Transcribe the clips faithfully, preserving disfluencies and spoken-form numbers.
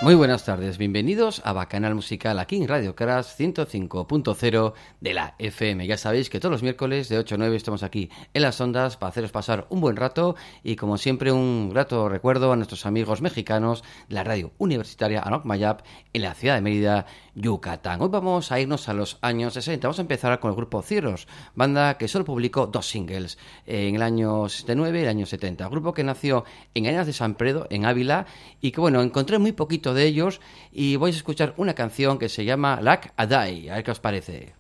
Muy buenas tardes, bienvenidos a Bacanal Musical aquí en Radio Crash ciento cinco punto cero de la F M. Ya sabéis que todos los miércoles de ocho a nueve estamos aquí en las ondas para haceros pasar un buen rato y como siempre un grato recuerdo a nuestros amigos mexicanos de la radio universitaria Anoc Mayap en la ciudad de Mérida, Yucatán. Hoy vamos a irnos a los años sesenta, vamos a empezar con el grupo Cierros, banda que solo publicó dos singles en el año sesenta y nueve y el año setenta. Grupo que nació en Arenas de San Pedro, en Ávila, y que bueno, encontré muy poquito de ellos y vais a escuchar una canción que se llama Lac Adai, a ver qué os parece.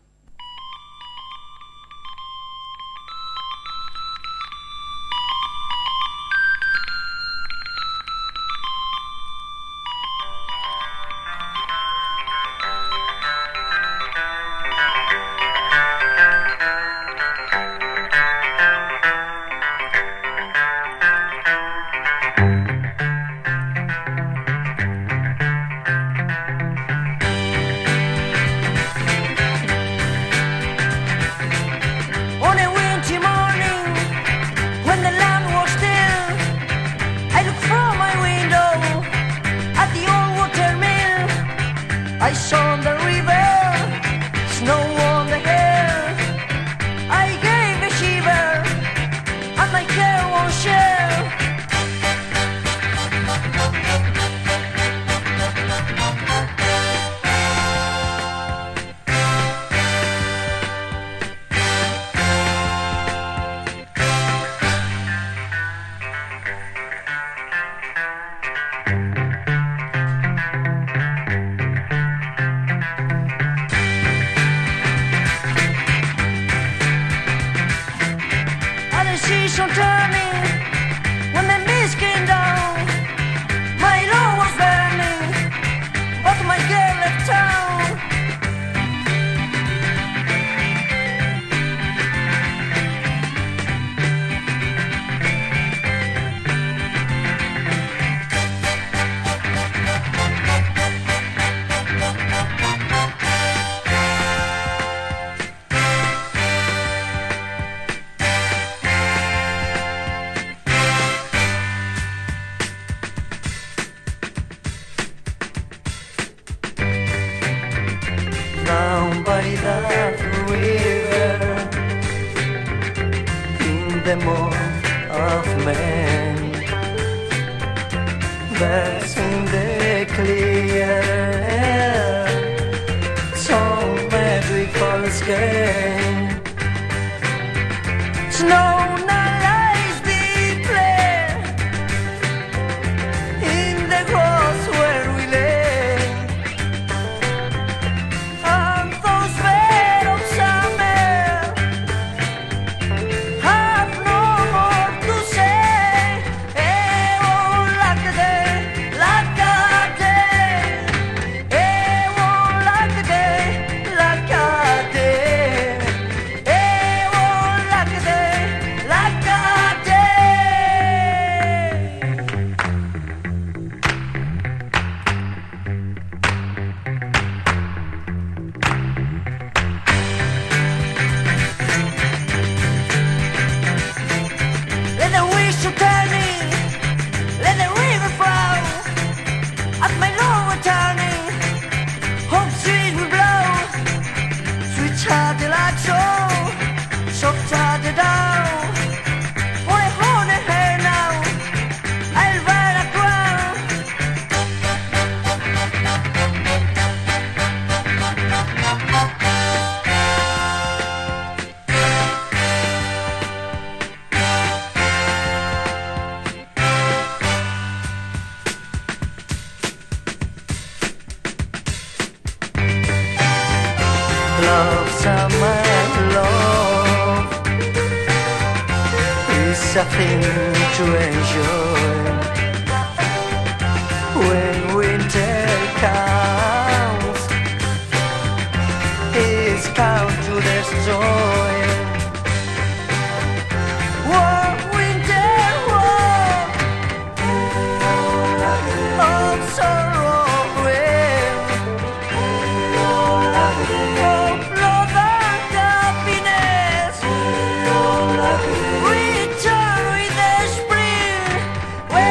When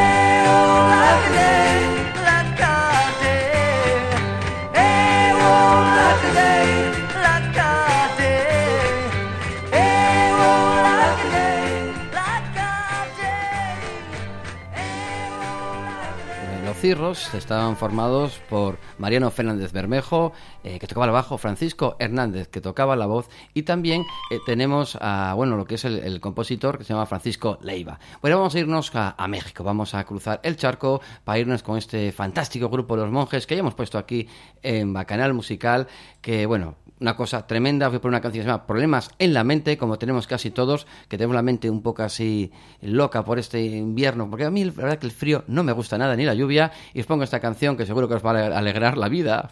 Los Cirros estaban formados por Mariano Fernández Bermejo, eh, que tocaba el bajo, Francisco Hernández, que tocaba la voz, y también eh, tenemos a, bueno, lo que es el, el compositor, que se llama Francisco Leiva. Bueno, vamos a irnos a, a México, vamos a cruzar el charco para irnos con este fantástico grupo Los Monjes, que ya hemos puesto aquí en Bacanal Musical, que, bueno, una cosa tremenda. Fui por una canción que se llama Problemas en la mente, como tenemos casi todos, que tenemos la mente un poco así loca por este invierno, porque a mí la verdad que el frío no me gusta nada, ni la lluvia, y os pongo esta canción que seguro que os va a alegrar la vida.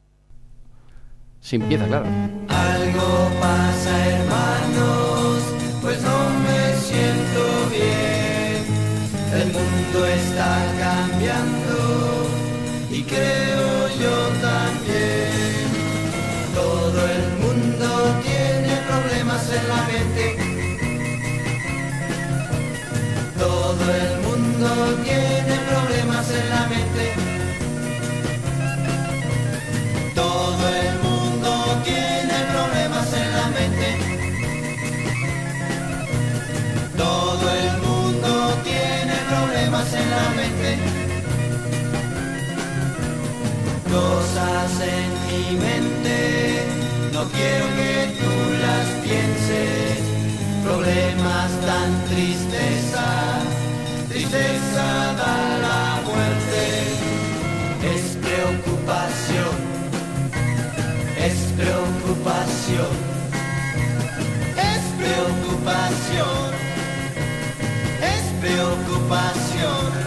Si empieza, claro. Algo pasa, hermanos, pues no me siento bien. El mundo está cambiando y creo yo también. Todo el mundo tiene problemas en la mente. Todo el mundo tiene problemas en la mente. Todo el mundo tiene problemas en la mente. Todo el mundo tiene problemas en la mente. Cosas en mi mente, no quiero que tú las pienses. Problemas dan tristeza, tristeza da la muerte. Es preocupación, es preocupación, es preocupación, es preocupación.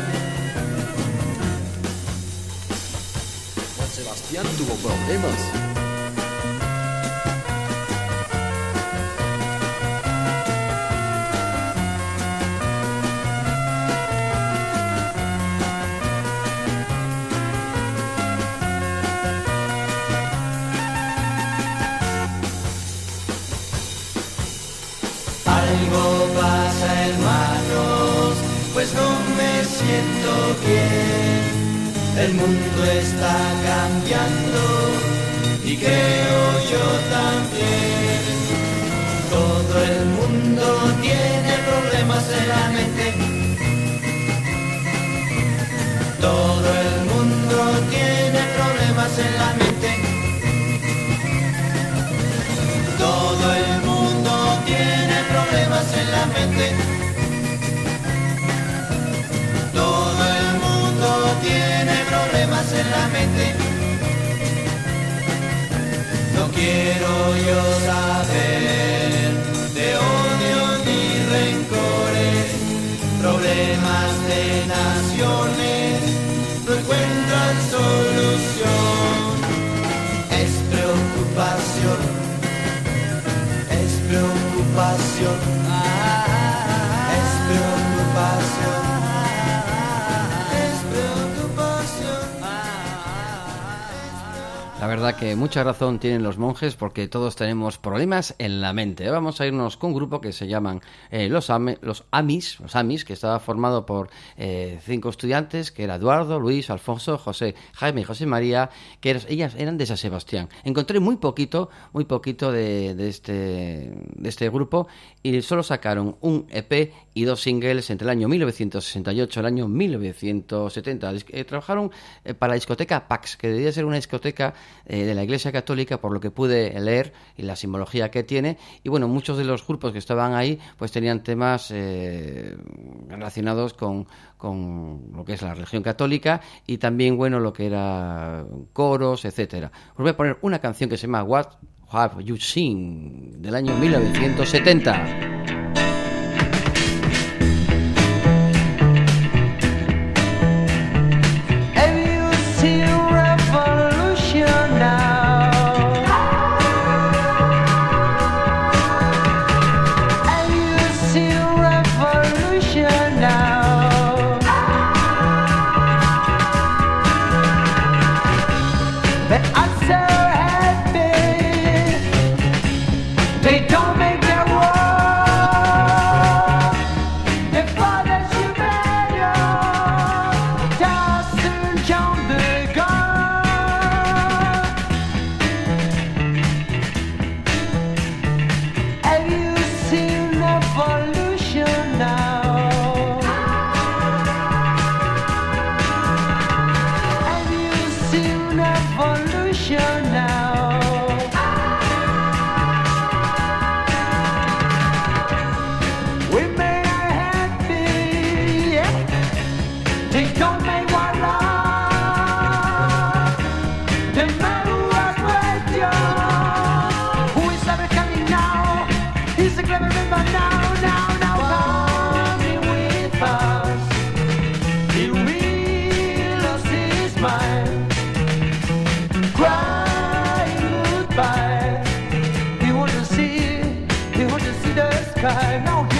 Juan Sebastián tuvo problemas. Algo pasa, hermanos, pues no me siento bien. El mundo está cambiando y creo yo también. Todo el mundo tiene problemas en la mente. Todo el mundo tiene problemas en la mente. Todo el mundo tiene problemas en la mente. Todo el mundo tiene problemas en la mente. No quiero yo saber de odio ni rencores. Problemas de naciones no encuentran solución. Es preocupación, es preocupación, es preocupación. La verdad que mucha razón tienen Los Monjes, porque todos tenemos problemas en la mente. Vamos a irnos con un grupo que se llaman eh, los, Ame, los Amis, los Amis, que estaba formado por eh, cinco estudiantes, que era Eduardo, Luis, Alfonso, José, Jaime y José María, que eras, ellas eran de San Sebastián. Encontré muy poquito, muy poquito de, de, este, de este grupo, y solo sacaron un E P y dos singles entre el año mil novecientos sesenta y ocho y el año mil novecientos setenta. Eh, trabajaron eh, para la discoteca Pax, que debía ser una discoteca eh, de la Iglesia Católica, por lo que pude leer y la simbología que tiene. Y bueno, muchos de los grupos que estaban ahí pues tenían temas eh, relacionados con, con lo que es la religión católica, y también, bueno, lo que era coros, etcétera. Os voy a poner una canción que se llama What Have You Seen, del año mil novecientos setenta. They don't make their war. don't make one love. The man who was question, who is ever coming now? He's a clever member now, now, now. Coming with us, he will lose his mind. Crying goodbye. He want to see, he want to see the sky. Now he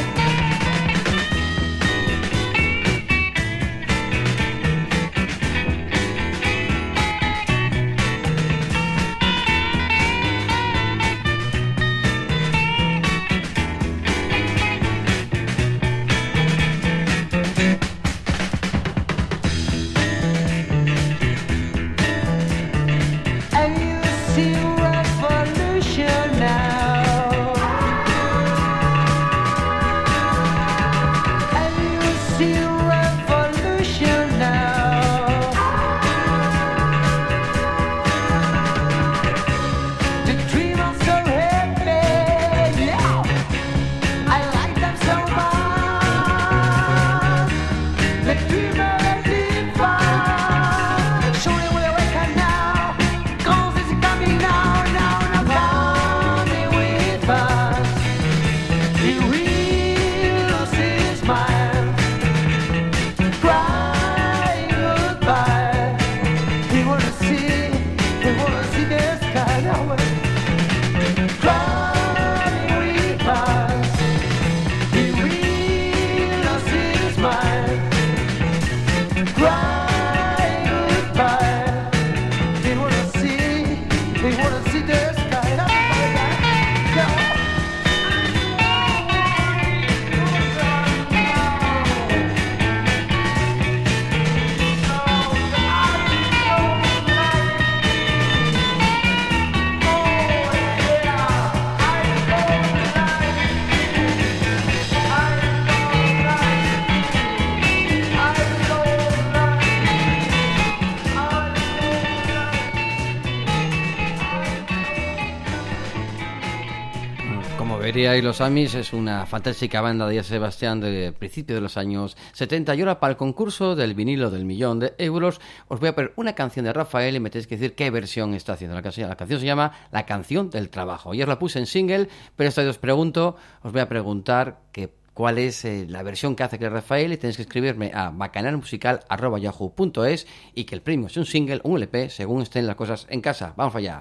Y los Amis es una fantástica banda de Sebastián de principio de los años setenta. Y ahora, para el concurso del vinilo del millón de euros, os voy a poner una canción de Rafael y me tenéis que decir qué versión está haciendo. La canción, la canción se llama La canción del trabajo. Ayer la puse en single, pero esta vez os pregunto, os voy a preguntar que cuál es eh, la versión que hace que Rafael, y tenéis que escribirme a bacanalmusical arroba yahoo punto es y que el premio es un single, un L P, según estén las cosas en casa. Vamos allá.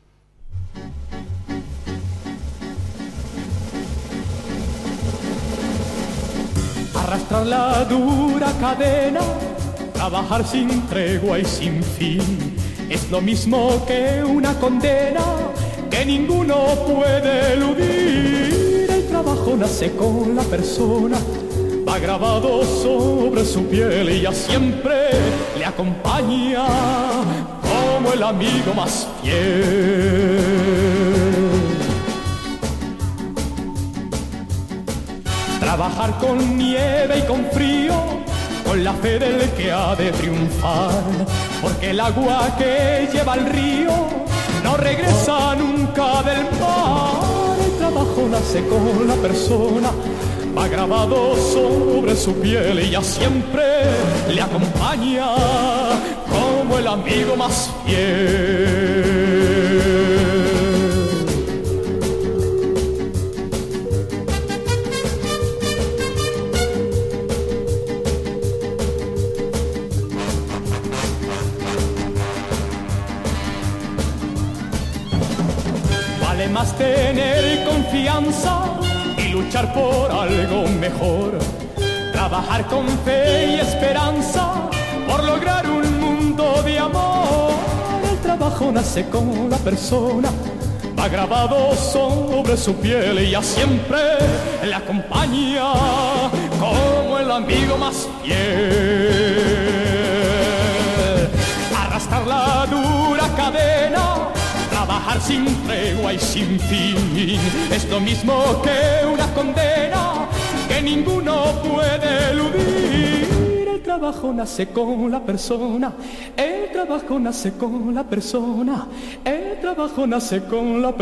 Arrastrar la dura cadena, trabajar sin tregua y sin fin, es lo mismo que una condena que ninguno puede eludir. El trabajo nace con la persona, va grabado sobre su piel y ya siempre le acompaña como el amigo más fiel. Trabajar con nieve y con frío, con la fe del que ha de triunfar, porque el agua que lleva el río no regresa nunca del mar. El trabajo nace con la persona, va grabado sobre su piel y ya siempre le acompaña como el amigo más fiel. Más tener confianza y luchar por algo mejor, trabajar con fe y esperanza por lograr un mundo de amor. El trabajo nace con la persona, va grabado sobre su piel y ya siempre le acompaña como el amigo más fiel. Arrastrar la dura cadena, trabajar sin tregua y sin fin, es lo mismo que una condena que ninguno puede eludir. El trabajo nace con la persona, el trabajo nace con la persona, el trabajo nace con la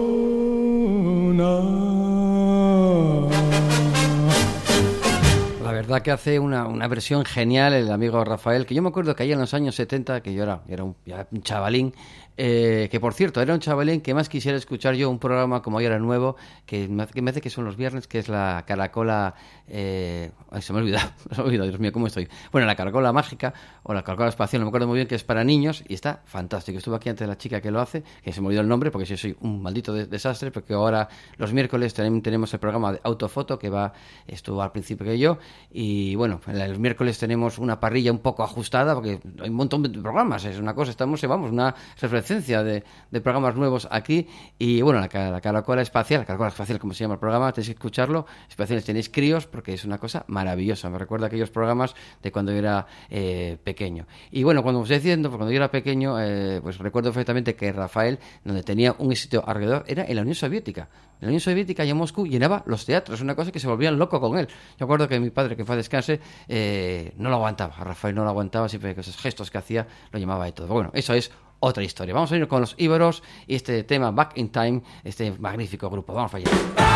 persona. verdad que hace una, una versión genial el amigo Rafael, que yo me acuerdo que ahí en los años setenta, que yo era, era, un, era un chavalín, eh, que por cierto, era un chavalín que más quisiera escuchar yo un programa como hoy era nuevo, que me, que me hace que son los viernes, que es la Caracola... Eh, ay, se me ha olvidado, se me ha olvidado, Dios mío, ¿cómo estoy? Bueno, la Caracola Mágica o la Caracola Espacial, no me acuerdo muy bien, que es para niños y está fantástico. Estuve aquí antes de la chica que lo hace, que se me olvidó el nombre porque yo soy un maldito de, desastre, porque ahora los miércoles también tenemos el programa de Autofoto, que va, estuvo al principio que yo, y bueno, el miércoles tenemos una parrilla un poco ajustada, porque hay un montón de programas, es una cosa, estamos, vamos, una refrescencia de, de programas nuevos aquí, y bueno, la, la Caracola Espacial, la Caracola Espacial, como se llama el programa, tenéis que escucharlo, especiales tenéis críos, porque es una cosa maravillosa, me recuerda a aquellos programas de cuando yo era eh, pequeño. Y bueno, cuando os estoy diciendo, cuando yo era pequeño, eh, pues recuerdo perfectamente que Rafael, donde tenía un éxito alrededor, era en la Unión Soviética. En la Unión Soviética y en Moscú llenaba los teatros, una cosa que se volvían loco con él. Yo acuerdo que mi padre, que fue a descanse, eh, no lo aguantaba, a Rafael no lo aguantaba, siempre que esos gestos que hacía lo llamaba de todo. Bueno, eso es otra historia. Vamos a ir con los íberos y este tema Back in Time, este magnífico grupo. Vamos allá.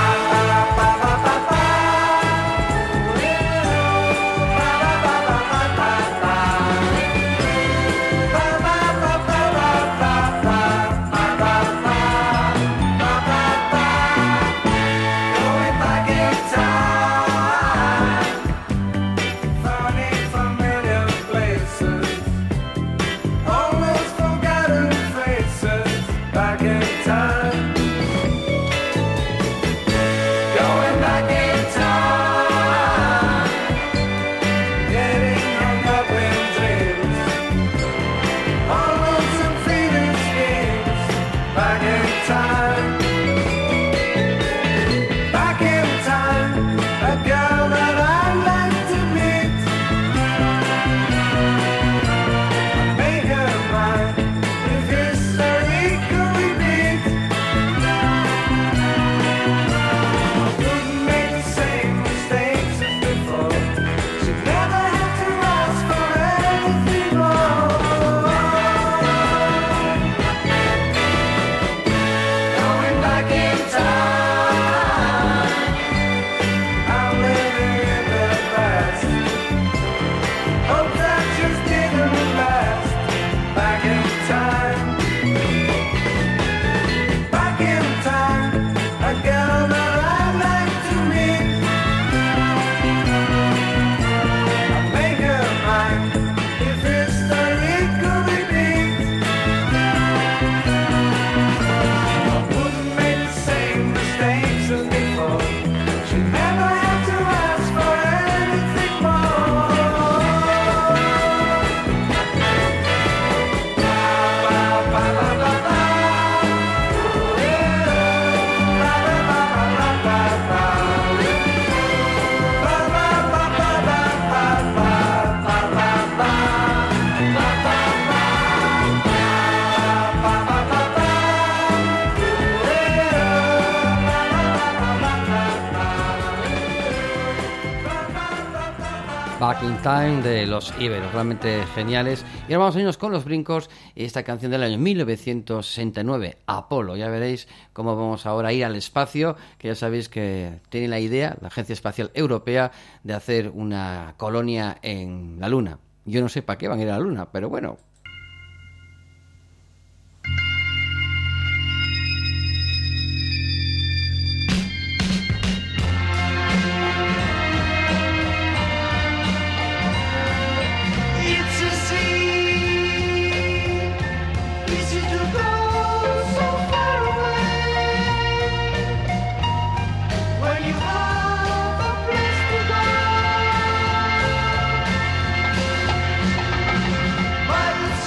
Back in Time de los íberos, realmente geniales. Y ahora vamos a irnos con los brincos y esta canción del año mil novecientos sesenta y nueve, Apolo. Ya veréis cómo vamos ahora a ir al espacio, que ya sabéis que tiene la idea, la Agencia Espacial Europea, de hacer una colonia en la Luna. Yo no sé para qué van a ir a la Luna, pero bueno. But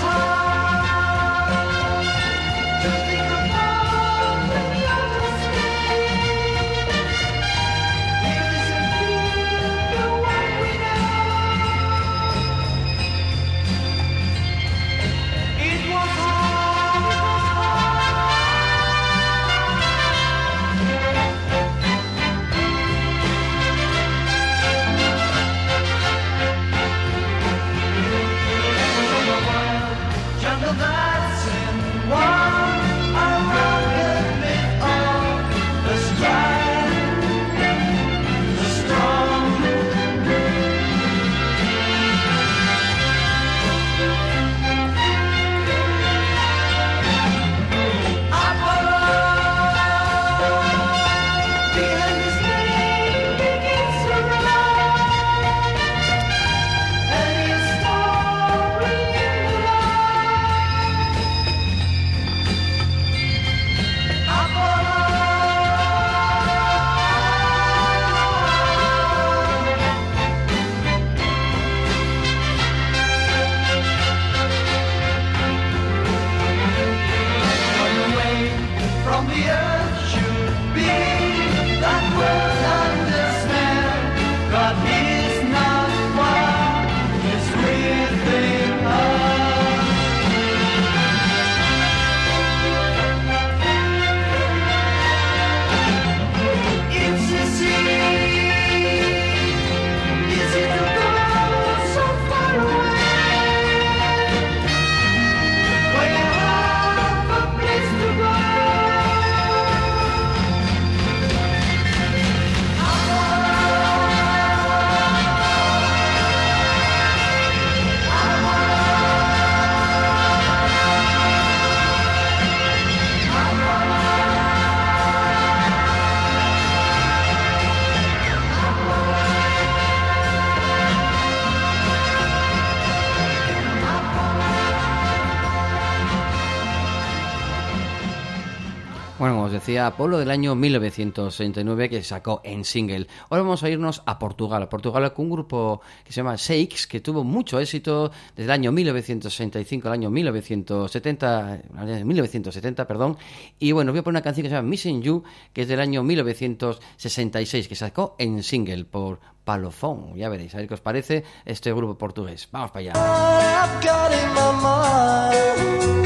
Bueno, como os decía, Apolo del año mil novecientos sesenta y nueve, que se sacó en single. Ahora vamos a irnos a Portugal. A Portugal con un grupo que se llama Shakes, que tuvo mucho éxito desde el año mil novecientos sesenta y cinco al año mil novecientos setenta, mil novecientos setenta, perdón. Y bueno, os voy a poner una canción que se llama Missing You, que es del año mil novecientos sesenta y seis, que se sacó en single por Palofón. Ya veréis, a ver qué os parece este grupo portugués. Vamos para allá. I've got in my mind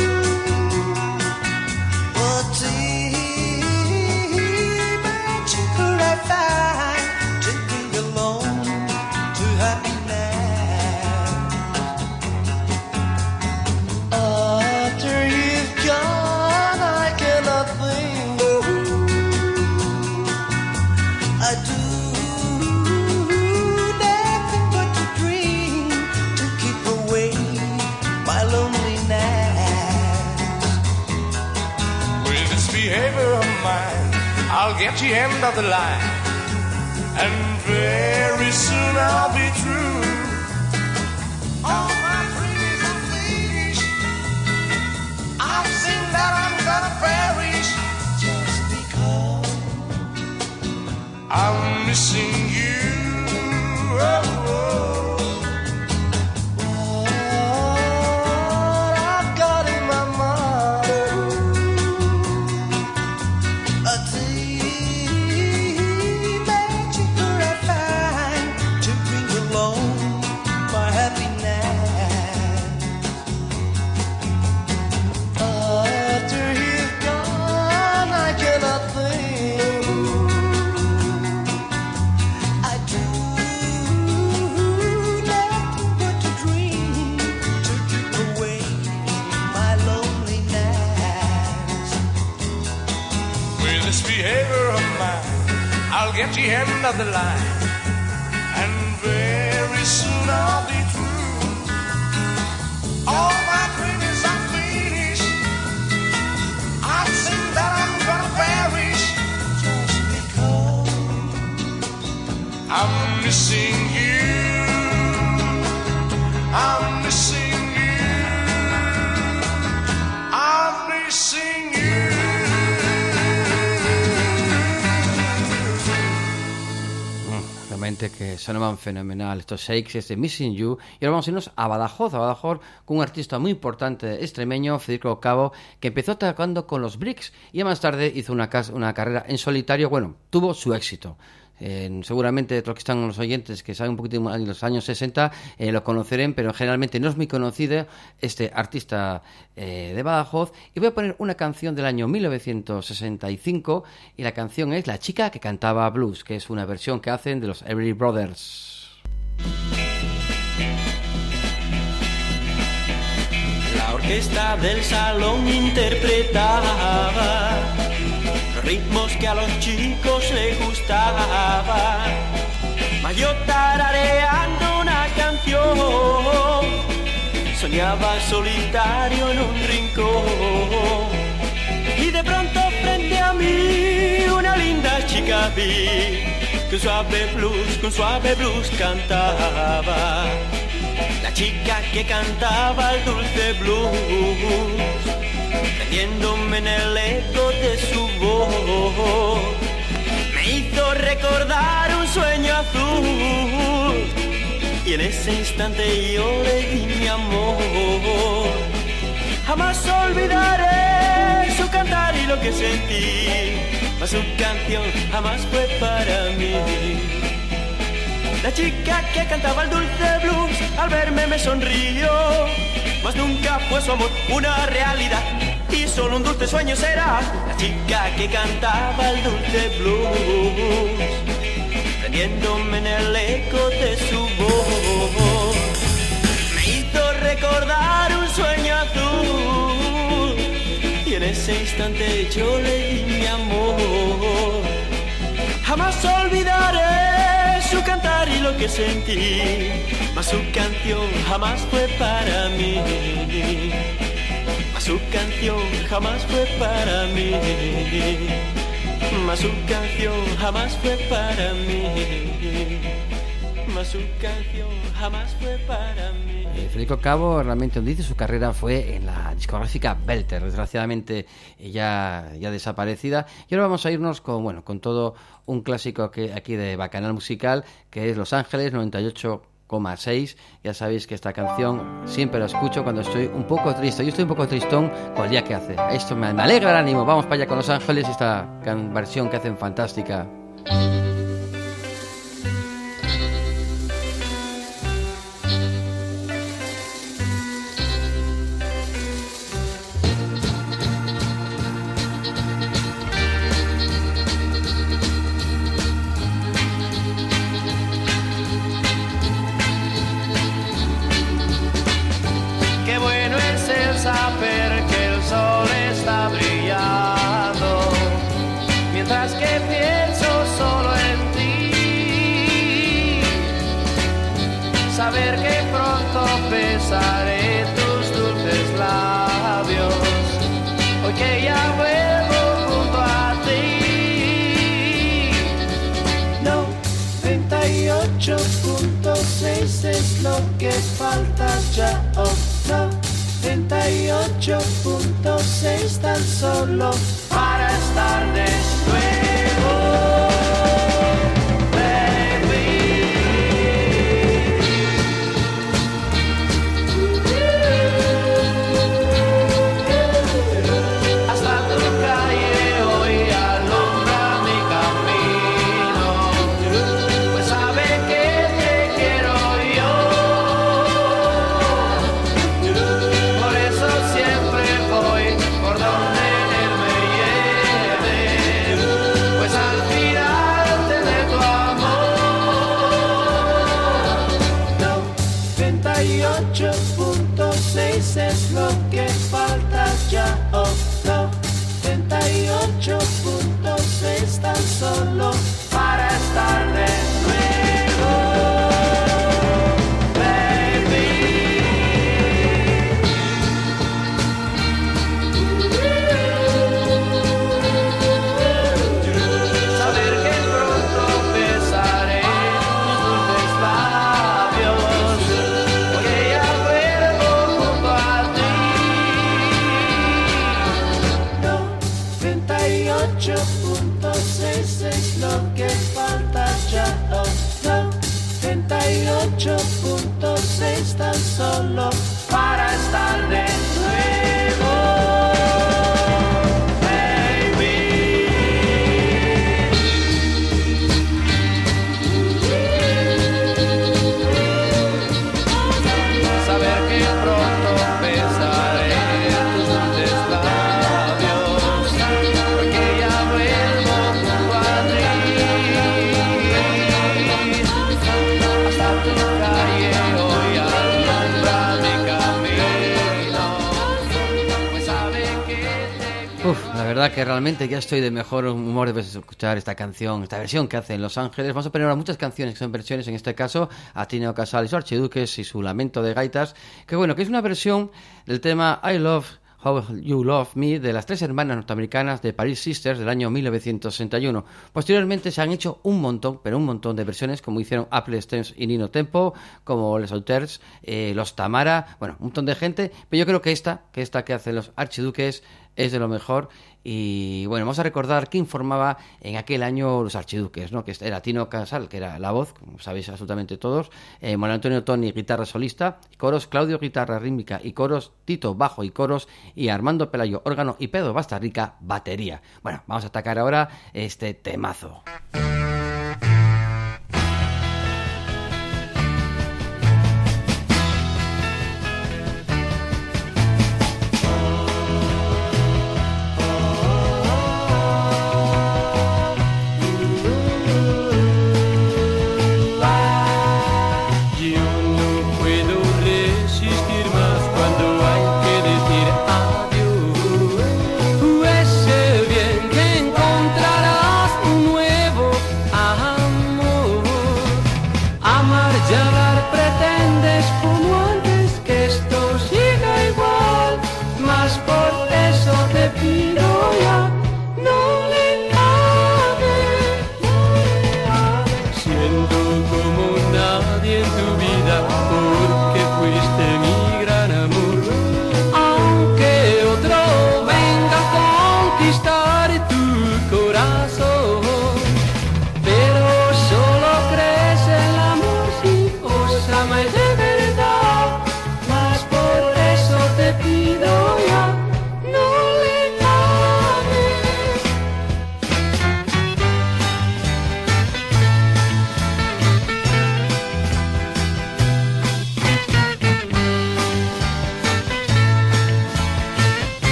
what image could I find taking alone to happiness after you've gone. I cannot think. I do nothing but to dream to keep away my loneliness. With this behavior of mine, I'll get you end of the line, and very soon I'll be through. All my dreams are finished. I've seen that I'm gonna perish Just because I'm missing you. Oh, oh. what I've got in my mind, a image could I find to bring along my happiness after you've gone. I cannot think. I do nothing but to dream to keep away my loneliness. With this behavior of mine, I'll get you end of the line, and very soon I'll be through. All my dreams are finished. I've seen that I'm gonna perish Just because I'm missing you. I'm missing you. I'm missing you. Realmente que sonaban fenomenal estos Shakes, este Missing You. Y ahora vamos a irnos a Badajoz, a Badajoz, con un artista muy importante extremeño, Federico Cabo, que empezó tocando con los Bricks y más tarde hizo una, cas- una carrera en solitario. Bueno, tuvo su éxito. Eh, seguramente los que están los oyentes que saben un poquito más de los años sesenta eh, lo conocerán, pero generalmente no es muy conocido este artista eh, de Badajoz. Y voy a poner una canción del año mil novecientos sesenta y cinco, y la canción es La chica que cantaba blues, que es una versión que hacen de los Everly Brothers. La orquesta del salón interpretaba los ritmos que a los chicos les gustaban. Mas yo tarareando una canción soñaba solitario en un rincón. Y de pronto frente a mí una linda chica vi, con suave blues, con suave blues cantaba. La chica que cantaba el dulce blues, metiéndome en el eco de su voz, me hizo recordar un sueño azul. Y en ese instante yo le di mi amor. Jamás olvidaré su cantar y lo que sentí, mas su canción jamás fue para mí. La chica que cantaba el dulce blues al verme me sonrió, mas nunca fue su amor una realidad, y solo un dulce sueño será. La chica que cantaba el dulce blues, prendiéndome en el eco de su voz, me hizo recordar un sueño azul. Y en ese instante yo le di mi amor. Jamás olvidaré su cantar y lo que sentí, mas su canción jamás fue para mí. Mas su canción jamás fue para mí. Mas su canción jamás fue para mí. Mas su canción jamás fue para mí. Eh, Federico Cabo realmente donde hizo su carrera fue en la discográfica Belter, desgraciadamente ya, ya desaparecida. Y ahora vamos a irnos con, bueno, con todo un clásico que, aquí de Bacanal Musical, que es Los Ángeles noventa y ocho coma seis. Ya sabéis que esta canción siempre la escucho cuando estoy un poco triste. Yo estoy un poco tristón con el día que hace. Esto me, me alegra el ánimo. Vamos para allá con Los Ángeles y esta can- versión que hacen fantástica. Saber que el sol está brillando, mientras que pienso solo en ti. Saber que pronto besaré tus dulces labios, hoy que ya vuelvo junto a ti. noventa y ocho punto seis es lo que falta ya, oh no. noventa y ocho punto seis tan solo para estar de nuevo. Es lo que falta ya, oh no. noventa y ocho punto seis tan solo para estar de nuevo, baby. Saber que pronto besaré tus dulces labios, porque ya vuelvo junto a ti. noventa y ocho punto seis es lo que falta ya, oh no. noventa y ocho punto seis tan solo para estar de nuevo, baby. Saber que pronto besaré tus dulces labios, porque ya vuelvo junto a ti. Hasta tu calle hoy alumbra mi camino, pues sabe que te... Uf, la verdad que realmente ya estoy de mejor humor después de escuchar esta canción, esta versión que hacen Los Ángeles. Vamos a poner ahora muchas canciones que son versiones, en este caso a Tineo Casal y sus Archiduques y su Lamento de Gaitas, que bueno, que es una versión del tema I Love How You Love Me de las tres hermanas norteamericanas de Paris Sisters del año mil novecientos sesenta y uno. Posteriormente se han hecho un montón, pero un montón de versiones, como hicieron Apple Stems y Nino Tempo, como Les Auteurs, eh, Los Tamara, bueno, un montón de gente, pero yo creo que esta, que esta que hacen los Archiduques es de lo mejor. Y bueno, vamos a recordar quién formaba en aquel año los Archiduques, ¿no? Que era Tino Casal, que era la voz, como sabéis absolutamente todos, eh, Manuel Antonio Toni, guitarra solista, coros Claudio, guitarra rítmica y coros, Tito, bajo y coros, y Armando Pelayo, órgano, y Pedro Bastarrica, batería. Bueno, vamos a atacar ahora este temazo. Ese bien que encontrarás un nuevo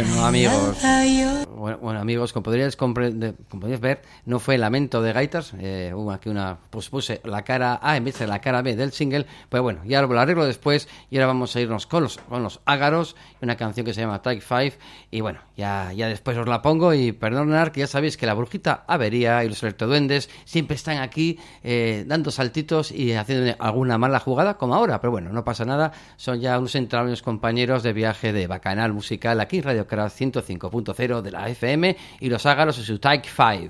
Bueno, amigos, bueno, bueno, amigos, como podríais, comprender, como podríais ver, no fue Lamento de Gaitas, eh, hubo aquí una, pues puse la cara A en vez de la cara B del single, pues bueno, ya lo arreglo después y ahora vamos a irnos con los, con los ágaros, una canción que se llama Take Five, y bueno, ya, ya después os la pongo y perdonad que ya sabéis que la brujita Avería y los electroduendes siempre están aquí eh, dando saltitos y haciendo alguna mala jugada como ahora, pero bueno, no pasa nada, son ya unos entrañables compañeros de viaje de Bacanal Musical aquí en Radio Crash ciento cinco punto cero de la F M y los ágaros en su Take Five.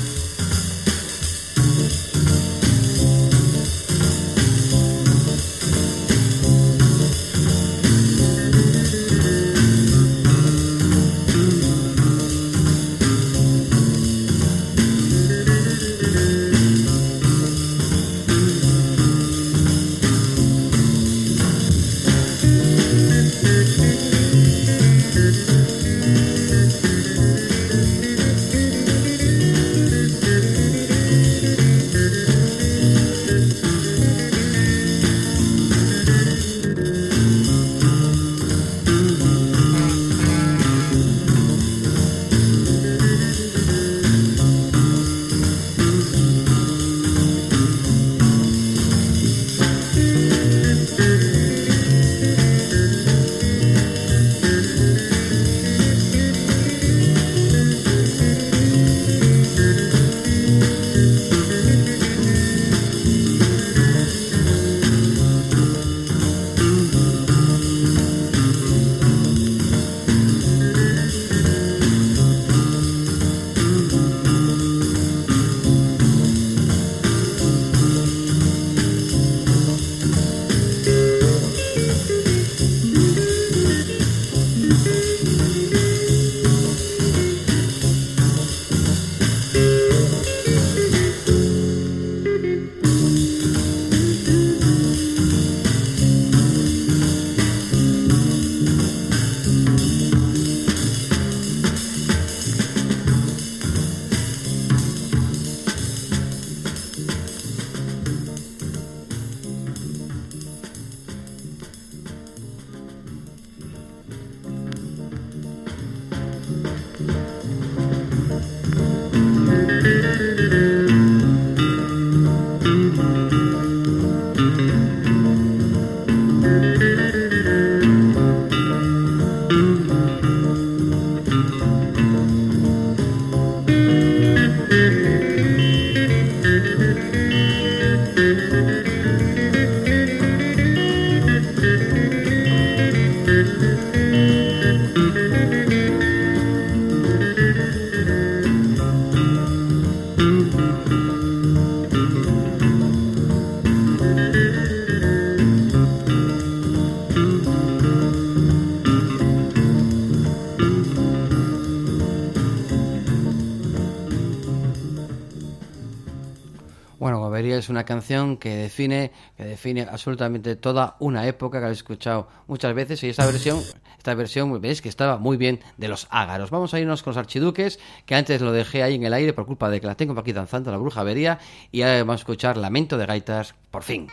Es una canción que define que define absolutamente toda una época que habéis escuchado muchas veces y esta versión esta versión veis que estaba muy bien de los ágaros. Vamos a irnos con los archiduques, que antes lo dejé ahí en el aire por culpa de que la tengo aquí danzando la bruja Avería, y ahora vamos a escuchar Lamento de Gaitas por fin.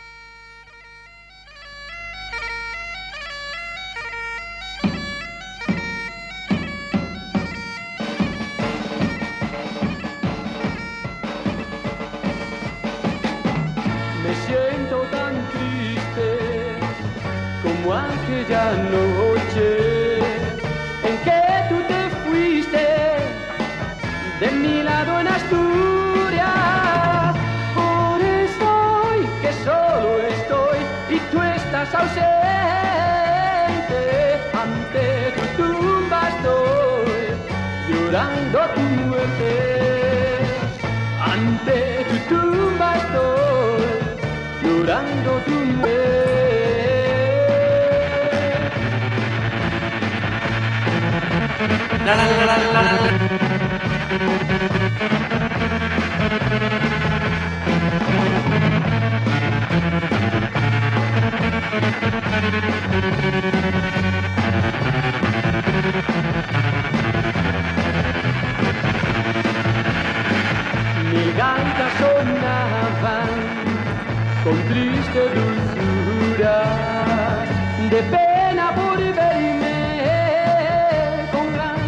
Aquella noche en que tú te fuiste de mi lado en Asturias, por eso hoy que solo estoy y tú estás ausente, ante tu tumba estoy llorando tu muerte, ante tu tumba estoy llorando tu muerte. La, la, la, la, la. Mil gaitas sonaban con triste dulzura, de pena por verme con gran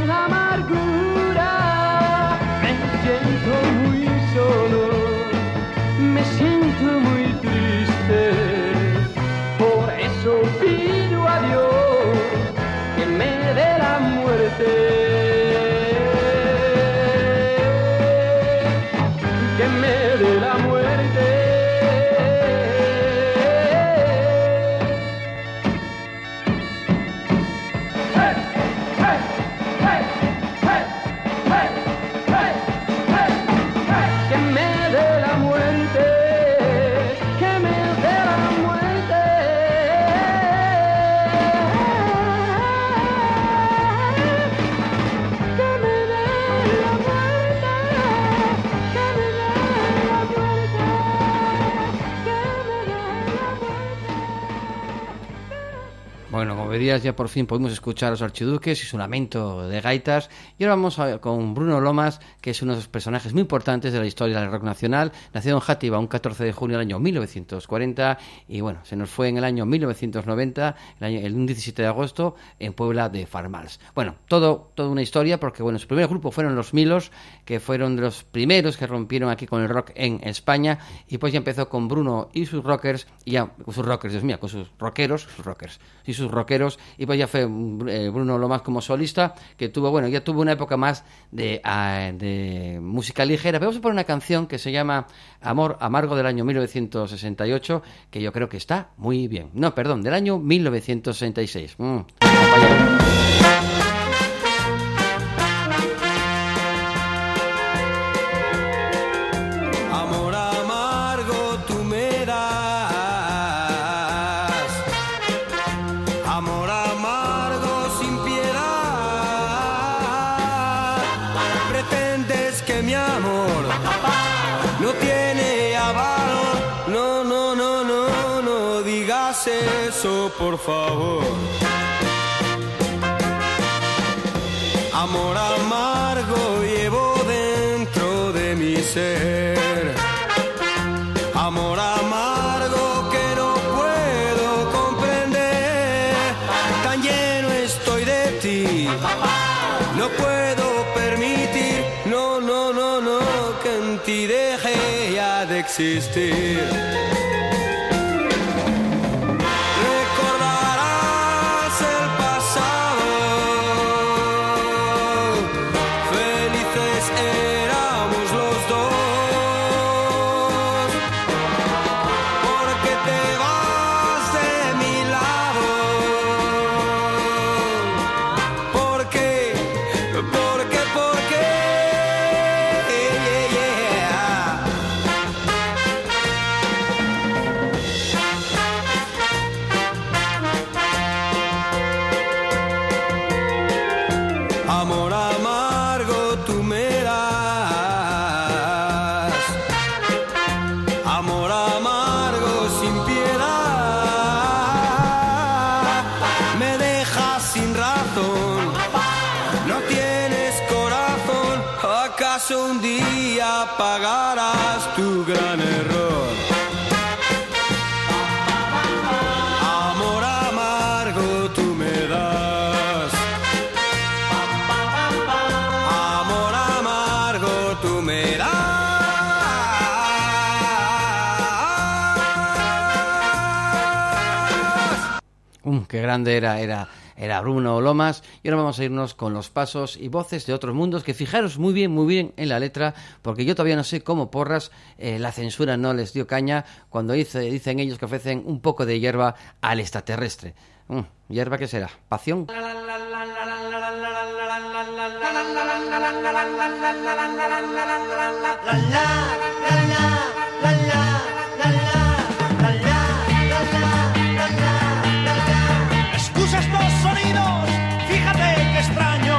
nueve días ya por fin pudimos escuchar a los Archiduques y su lamento de gaitas. Y ahora vamos a, con Bruno Lomas, que es uno de los personajes muy importantes de la historia del rock nacional. Nacido en Játiva un catorce de junio del año mil novecientos cuarenta y bueno, se nos fue en el año mil novecientos noventa, el, año, el diecisiete de agosto, en Puebla de Farmals. Bueno, todo, toda una historia, porque bueno, su primer grupo fueron los Milos, que fueron de los primeros que rompieron aquí con el rock en España, y pues ya empezó con Bruno y sus rockers, y ya, con sus rockers, Dios mío, con sus rockeros, sus rockers, y sus rockeros, y pues ya fue eh, Bruno Lomas como solista, que tuvo, bueno, ya tuvo una época más de, uh, de música ligera. Pero vamos a poner una canción que se llama Amor Amargo del año mil novecientos sesenta y ocho, que yo creo que está muy bien. No, perdón, del año mil novecientos sesenta y seis. Mm, Amor amargo tú me das, amor amargo sin piedad. Pretendes que mi amor no tiene valor, no, no, no, no, no digas eso, por favor. Amor amargo llevo dentro de mi ser, amor amargo que no puedo comprender, tan lleno estoy de ti, no puedo permitir, no, no, no, no, que en ti deje ya de existir. Recordarás el pasado, felices éramos los dos, porque te vas de mi lado, porque, porque, porque, yeah, yeah. Amor amargo tú me das, amor amargo sin piedad, me dejas sin razón, no tienes corazón, ¿acaso un día pagarás tu gran error? Amor amargo tú me das, amor amargo tú me das. Um, qué grande era, era, era Bruno Lomas. Y ahora vamos a irnos con los pasos y voces de otros mundos, que fijaros muy bien, muy bien en la letra, porque yo todavía no sé cómo porras eh, la censura no les dio caña cuando dice, dicen ellos que ofrecen un poco de hierba al extraterrestre. Um, ¿Hierba qué será? ¿Pasión? Escucha estos sonidos, fíjate qué extraño.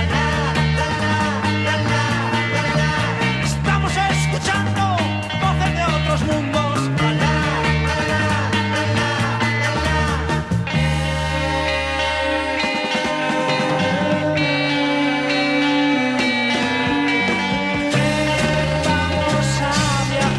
Estamos escuchando voces de otros mundos. Vamos a viajar.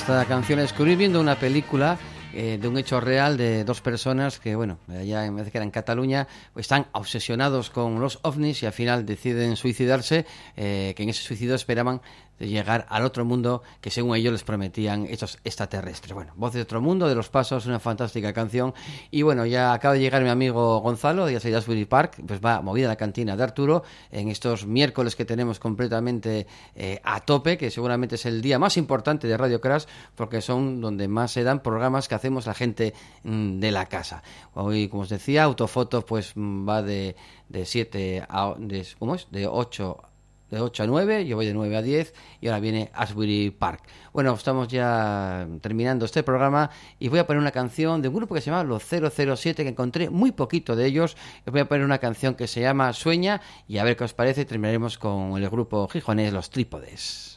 esta canción la descubrí viendo una película eh, de un hecho real de dos personas que, bueno, allá me parece que era en Cataluña, pues están obsesionados con los ovnis y al final deciden suicidarse, eh, que en ese suicidio esperaban de llegar al otro mundo que según ellos les prometían estos extraterrestres. Bueno, Voz de otro mundo, de Los Pasos, una fantástica canción. Y bueno, ya acaba de llegar mi amigo Gonzalo, de Asbury Park, pues va movida a la cantina de Arturo en estos miércoles que tenemos completamente eh, a tope, que seguramente es el día más importante de Radio Crash, porque son donde más se dan programas que hacemos la gente mmm, de la casa. Hoy, como os decía, Autofoto pues va de de siete a de, ¿cómo es? de ocho de ocho a nueve, yo voy de nueve a diez y ahora viene Asbury Park. Bueno, estamos ya terminando este programa y voy a poner una canción de un grupo que se llama Los cero cero siete, que encontré muy poquito de ellos. Les voy a poner una canción que se llama Sueña y a ver qué os parece. Terminaremos con el grupo gijonés Los Trípodes.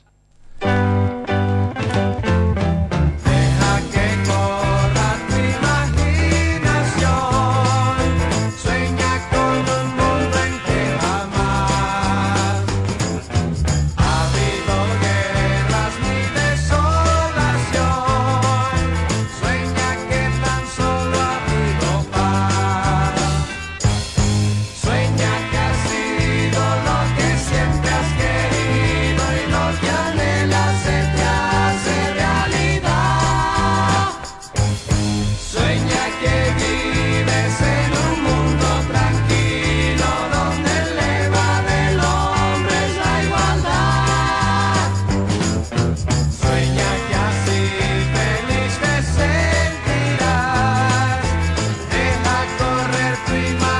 Deja correr tu imagen.